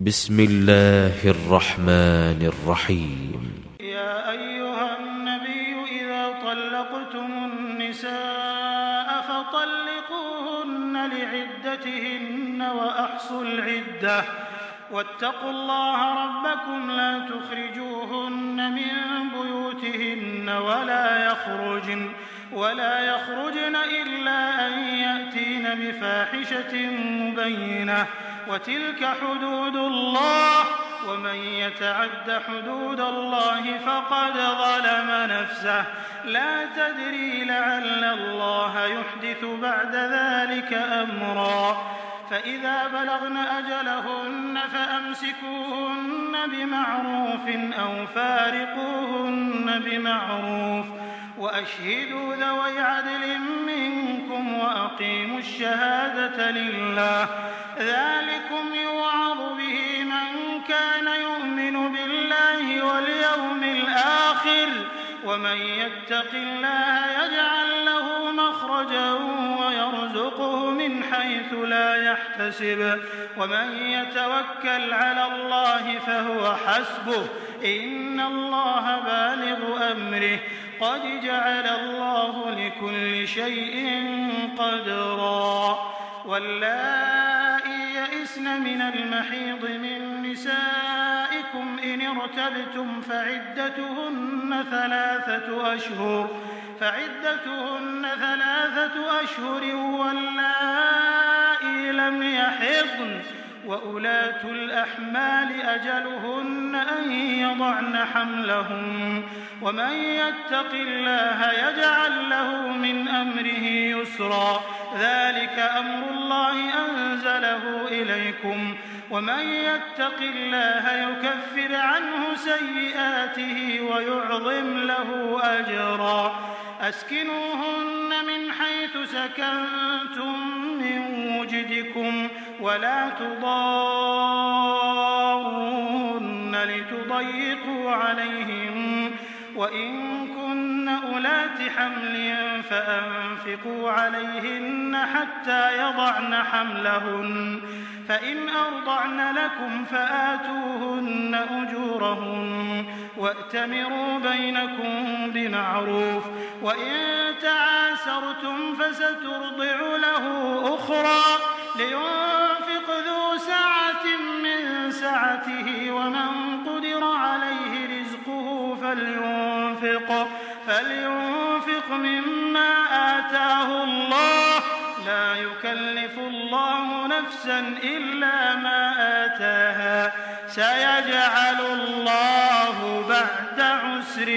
بسم الله الرحمن الرحيم. يا أيها النبي إذا طلقتم النساء فطلقوهن لعدتهن وأحصوا العدة واتقوا الله ربكم لا تخرجوهن من بيوتهن ولا يخرجن إلا أن يأتين بفاحشة مبينة وتلك حدود الله ومن يتعد حدود الله فقد ظلم نفسه لا تدري لعل الله يحدث بعد ذلك أمرا فإذا بلغن أجلهن فأمسكوهن بمعروف أو فارقوهن بمعروف وأشهدوا ذوي عدل منكم وأقيموا الشهادة لله ذلكم يوعظ به من كان يؤمن بالله واليوم الآخر ومن يتق الله يجعل له مخرجا ويرزقه من حيث لا يحتسب ومن يتوكل على الله فهو حسبه إن الله بالغ أمره قد جعل الله لكل شيء قدرا واللائي يئسن من المحيض من نسائكم إن ارتبتم فعدتهن ثلاثة أشهر واللائي لم يحضن وأولاة الأحمال أجلهن أن يضعن حملهن ومن يتق الله يجعل له من أمره يسرا ذلك أمر الله أنزله إليكم ومن يتق الله يكفر عنه سيئاته ويعظم له أجرا أسكنوهن من حيث سكنتم من وجدكم ولا تضاروهن لتضيقوا عليهم وإن كن أولات حمل فأنفقوا عليهن حتى يضعن حملهن فإن أرضعن لكم فآتوهن أجورهن وأتمروا بينكم بمعروف وإن تعاسرتم فسترضع له أخرى لينفق ذو سعة من سعته ومن قدر عليه رزقه فلينفق مما آتاه الله لا يكلف الله نفسا إلا ما آتاها سيجعل الله بعد عسر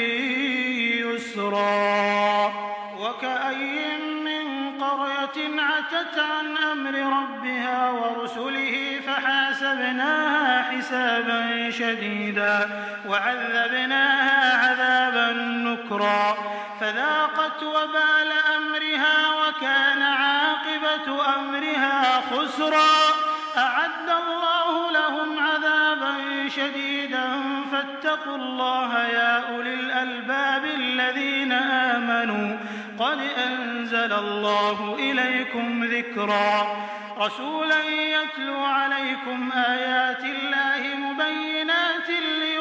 يسرا وكأي من قرية عتت عن أمر ربها ورسله فحاسبناها حسابا شديدا وعذبناها عذابا نكرا فذاقت وبال أمرها وكان عاقبة أمرها خسرا أعد الله لهم عذابا شديدا فاتقوا الله يا أولي الألباب الذين آمنوا قد أنزل الله إليكم ذكرا رسولا يتلو عليكم آيات الله مبينات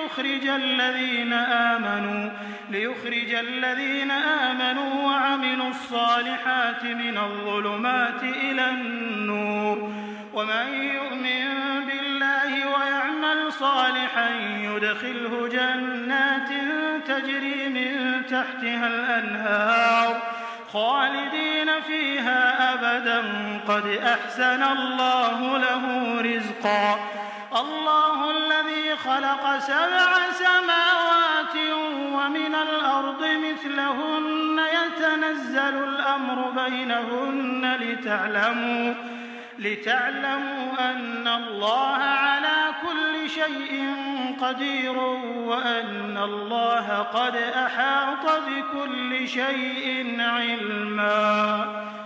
ليخرج الذين آمنوا وعملوا الصالحات من الظلمات إلى النور ومن يؤمن بالله ويعمل صالحا يدخله جنات تجري من تحتها الأنهار خالدين فيها أبدا قد أحسن الله له رزقا الله الذي خلق 7 سماوات ومن الأرض مثلهن يتنزل الأمر بينهن لتعلموا أن الله على كل شيء قدير وأن الله قد أحاط بكل شيء علما